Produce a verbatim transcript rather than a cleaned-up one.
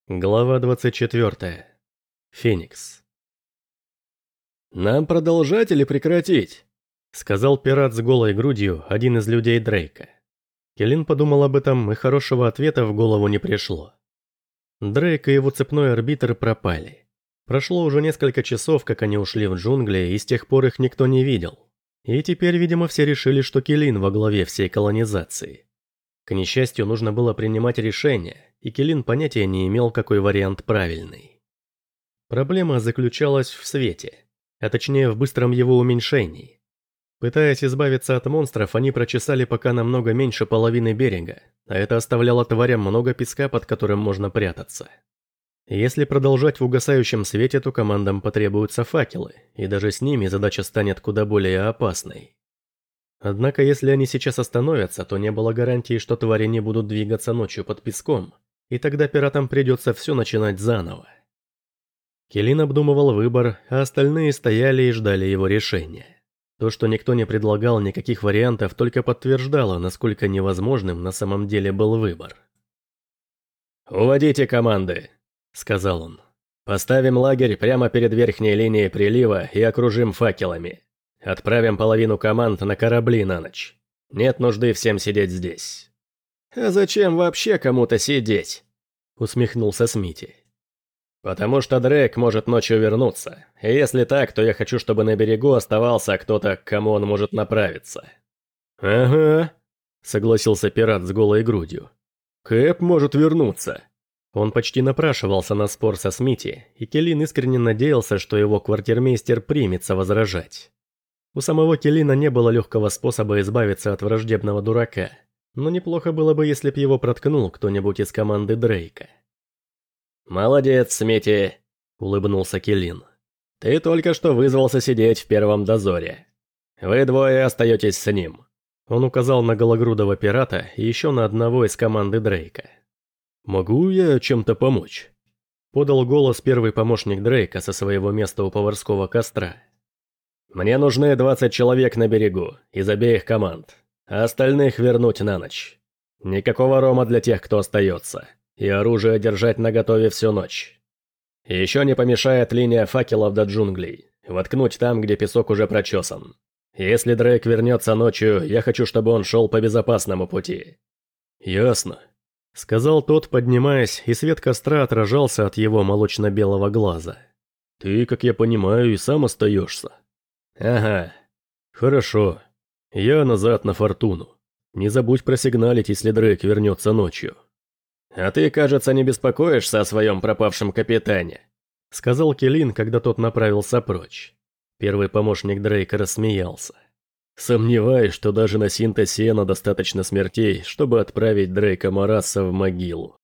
Глава двадцать четвёртая. Феникс. «Нам продолжать или прекратить?» — сказал пират с голой грудью, один из людей Дрейка. Келин подумал об этом, и хорошего ответа в голову не пришло. Дрейк и его цепной арбитр пропали. Прошло уже несколько часов, как они ушли в джунгли, и с тех пор их никто не видел. И теперь, видимо, все решили, что Келин во главе всей колонизации. К несчастью, нужно было принимать решение, и Келин понятия не имел, какой вариант правильный. Проблема заключалась в свете, а точнее в быстром его уменьшении. Пытаясь избавиться от монстров, они прочесали пока намного меньше половины берега, а это оставляло тварям много песка, под которым можно прятаться. Если продолжать в угасающем свете, то командам потребуются факелы, и даже с ними задача станет куда более опасной. Однако, если они сейчас остановятся, то не было гарантии, что твари не будут двигаться ночью под песком, и тогда пиратам придется все начинать заново. Келин обдумывал выбор, а остальные стояли и ждали его решения. То, что никто не предлагал никаких вариантов, только подтверждало, насколько невозможным на самом деле был выбор. «Уводите команды», — сказал он. «Поставим лагерь прямо перед верхней линией прилива и окружим факелами. Отправим половину команд на корабли на ночь. Нет нужды всем сидеть здесь». «А зачем вообще кому-то сидеть?» — усмехнулся Смити. «Потому что Дрейк может ночью вернуться. И если так, то я хочу, чтобы на берегу оставался кто-то, к кому он может направиться». «Ага», — согласился пират с голой грудью. «Кэп может вернуться». Он почти напрашивался на спор со Смити, и Келин искренне надеялся, что его квартирмейстер примется возражать. У самого Келина не было легкого способа избавиться от враждебного дурака, но неплохо было бы, если б его проткнул кто-нибудь из команды Дрейка. «Молодец, Смити», — улыбнулся Келин. «Ты только что вызвался сидеть в первом дозоре. Вы двое остаетесь с ним». Он указал на гологрудого пирата и еще на одного из команды Дрейка. «Могу я чем-то помочь?» — подал голос первый помощник Дрейка со своего места у поварского костра. «Мне нужны двадцать человек на берегу, из обеих команд, а остальных вернуть на ночь. Никакого рома для тех, кто остается, и оружие держать наготове всю ночь. Еще не помешает линия факелов до джунглей, воткнуть там, где песок уже прочесан. Если Дрейк вернется ночью, я хочу, чтобы он шел по безопасному пути». «Ясно», — сказал тот, поднимаясь, и свет костра отражался от его молочно-белого глаза. «Ты, как я понимаю, и сам остаешься». «Ага». «Хорошо. Я назад на Фортуну. Не забудь просигналить, если Дрейк вернется ночью». «А ты, кажется, не беспокоишься о своем пропавшем капитане», — сказал Келин, когда тот направился прочь. Первый помощник Дрейка рассмеялся. «Сомневаюсь, что даже на Синта-Сиена достаточно смертей, чтобы отправить Дрейка Марасса в могилу».